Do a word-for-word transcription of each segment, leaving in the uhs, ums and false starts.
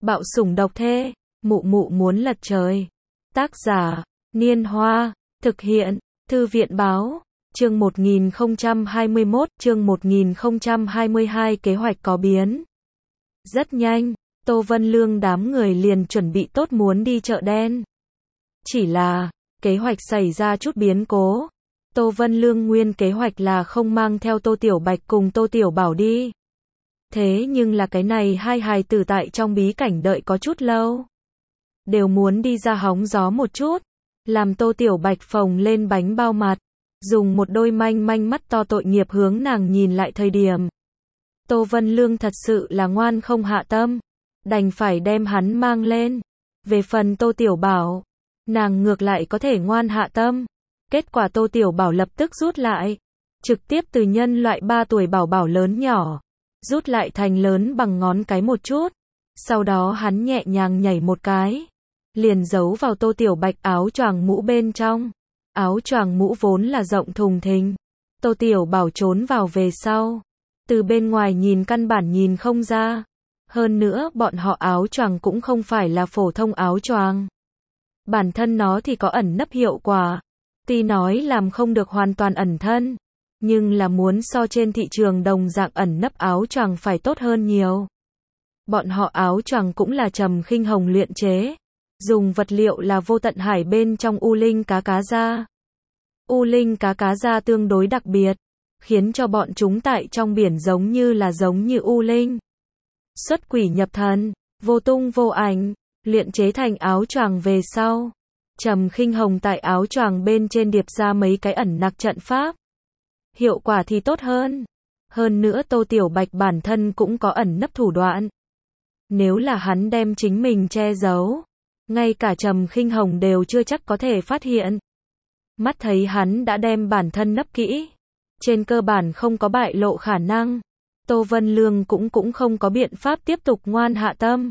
Bạo sủng độc thê, mụ mụ muốn lật trời. Tác giả, Niên Hoa, thực hiện, Thư viện Báo, chương một nghìn không trăm hai mươi mốt, chương một nghìn không trăm hai mươi hai kế hoạch có biến. Rất nhanh, Tô Vân Lương đám người liền chuẩn bị tốt muốn đi chợ đen. Chỉ là, kế hoạch xảy ra chút biến cố. Tô Vân Lương nguyên kế hoạch là không mang theo Tô Tiểu Bạch cùng Tô Tiểu Bảo đi. Thế nhưng là cái này hai hài tử tại trong bí cảnh đợi có chút lâu. Đều muốn đi ra hóng gió một chút. Làm Tô Tiểu Bạch phồng lên bánh bao mặt. Dùng một đôi manh manh mắt to tội nghiệp hướng nàng nhìn lại thời điểm. Tô Vân Lương thật sự là ngoan không hạ tâm. Đành phải đem hắn mang lên. Về phần Tô Tiểu Bảo, nàng ngược lại có thể ngoan hạ tâm. Kết quả Tô Tiểu Bảo lập tức rút lại. Trực tiếp từ nhân loại ba tuổi bảo bảo lớn nhỏ. Rút lại thành lớn bằng ngón cái một chút. Sau đó hắn nhẹ nhàng nhảy một cái. Liền giấu vào Tô Tiểu Bạch áo choàng mũ bên trong. Áo choàng mũ vốn là rộng thùng thình. Tô Tiểu Bảo trốn vào về sau. Từ bên ngoài nhìn căn bản nhìn không ra. Hơn nữa bọn họ áo choàng cũng không phải là phổ thông áo choàng. Bản thân nó thì có ẩn nấp hiệu quả. Tuy nói làm không được hoàn toàn ẩn thân. Nhưng là muốn so trên thị trường đồng dạng ẩn nấp áo choàng phải tốt hơn nhiều. Bọn họ áo choàng cũng là Trầm Khinh Hồng luyện chế. Dùng vật liệu là Vô Tận Hải bên trong U Linh cá cá da. U Linh cá cá da tương đối đặc biệt. Khiến cho bọn chúng tại trong biển giống như là giống như U Linh. Xuất quỷ nhập thần, vô tung vô ảnh, luyện chế thành áo choàng về sau. Trầm Khinh Hồng tại áo choàng bên trên điệp ra mấy cái ẩn nặc trận pháp. Hiệu quả thì tốt hơn. Hơn nữa Tô Tiểu Bạch bản thân cũng có ẩn nấp thủ đoạn. Nếu là hắn đem chính mình che giấu, ngay cả Trầm Khinh Hồng đều chưa chắc có thể phát hiện. Mắt thấy hắn đã đem bản thân nấp kỹ. Trên cơ bản không có bại lộ khả năng. Tô Vân Lương cũng cũng không có biện pháp tiếp tục ngoan hạ tâm.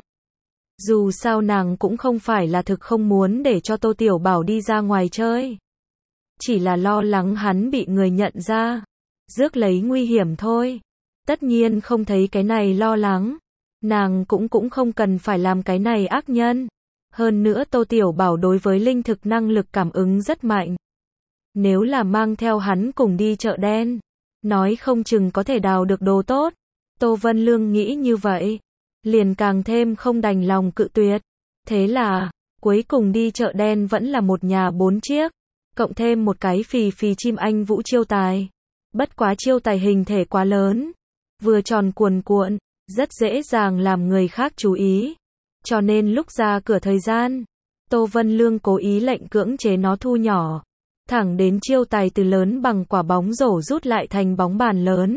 Dù sao nàng cũng không phải là thực không muốn để cho Tô Tiểu Bảo đi ra ngoài chơi. Chỉ là lo lắng hắn bị người nhận ra. Rước lấy nguy hiểm thôi. Tất nhiên không thấy cái này lo lắng. Nàng cũng cũng không cần phải làm cái này ác nhân. Hơn nữa Tô Tiểu Bảo đối với linh thực năng lực cảm ứng rất mạnh. Nếu là mang theo hắn cùng đi chợ đen, nói không chừng có thể đào được đồ tốt. Tô Vân Lương nghĩ như vậy. Liền càng thêm không đành lòng cự tuyệt. Thế là, cuối cùng đi chợ đen vẫn là một nhà bốn chiếc. Cộng thêm một cái phì phì chim anh vũ chiêu tài. Bất quá chiêu tài hình thể quá lớn. Vừa tròn cuồn cuộn, rất dễ dàng làm người khác chú ý. Cho nên lúc ra cửa thời gian, Tô Vân Lương cố ý lệnh cưỡng chế nó thu nhỏ. Thẳng đến chiêu tài từ lớn bằng quả bóng rổ rút lại thành bóng bàn lớn.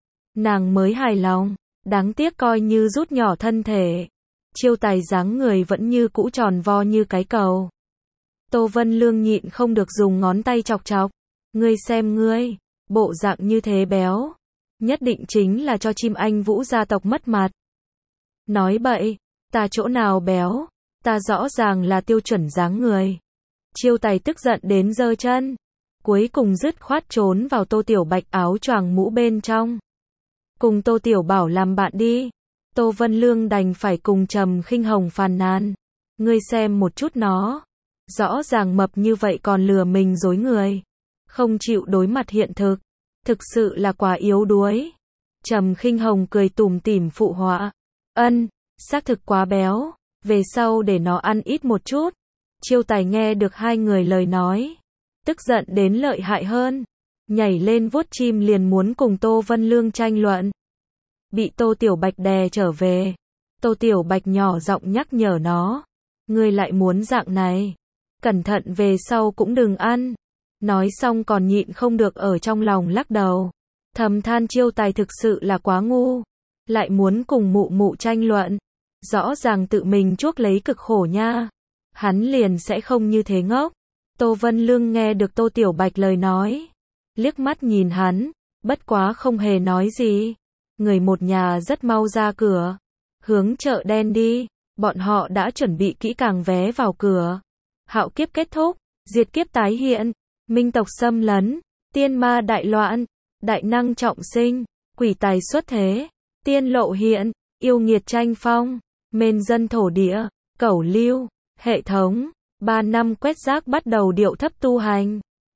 Nàng mới hài lòng, đáng tiếc coi như rút nhỏ thân thể. Chiêu tài dáng người vẫn như cũ tròn vo như cái cầu. Tô Vân Lương nhịn không được dùng ngón tay chọc chọc. Ngươi xem ngươi, bộ dạng như thế béo. Nhất định chính là cho chim anh vũ gia tộc mất mặt. Nói bậy, ta chỗ nào béo, ta rõ ràng là tiêu chuẩn dáng người. Chiêu tài tức giận đến giơ chân. Cuối cùng dứt khoát trốn vào Tô Tiểu Bạch áo choàng mũ bên trong. Cùng Tô Tiểu Bảo làm bạn đi. Tô Vân Lương đành phải cùng Trầm Khinh Hồng phàn nàn. Ngươi xem một chút nó. Rõ ràng mập như vậy còn lừa mình dối người. Không chịu đối mặt hiện thực. Thực sự là quá yếu đuối. Trầm Khinh Hồng cười tủm tỉm phụ họa. Ân, xác thực quá béo. Về sau để nó ăn ít một chút. Chiêu tài nghe được hai người lời nói. Tức giận đến lợi hại hơn. Nhảy lên vuốt chim liền muốn cùng Tô Vân Lương tranh luận. Bị Tô Tiểu Bạch đè trở về. Tô Tiểu Bạch nhỏ giọng nhắc nhở nó. Ngươi lại muốn dạng này. Cẩn thận về sau cũng đừng ăn. Nói xong còn nhịn không được ở trong lòng lắc đầu. Thầm than chiêu tài thực sự là quá ngu. Lại muốn cùng mụ mụ tranh luận. Rõ ràng tự mình chuốc lấy cực khổ nha. Hắn liền sẽ không như thế ngốc. Tô Vân Lương nghe được Tô Tiểu Bạch lời nói. Liếc mắt nhìn hắn. Bất quá không hề nói gì. Người một nhà rất mau ra cửa. Hướng chợ đen đi. Bọn họ đã chuẩn bị kỹ càng vé vào cửa. Hạo kiếp kết thúc. Diệt kiếp tái hiện. Minh tộc xâm lấn. Tiên ma đại loạn. Đại năng trọng sinh. Quỷ tài xuất thế. Tiên lộ hiện. Yêu nghiệt tranh phong. Mên dân thổ địa, cẩu lưu, hệ thống, ba năm quét rác bắt đầu điệu thấp tu hành.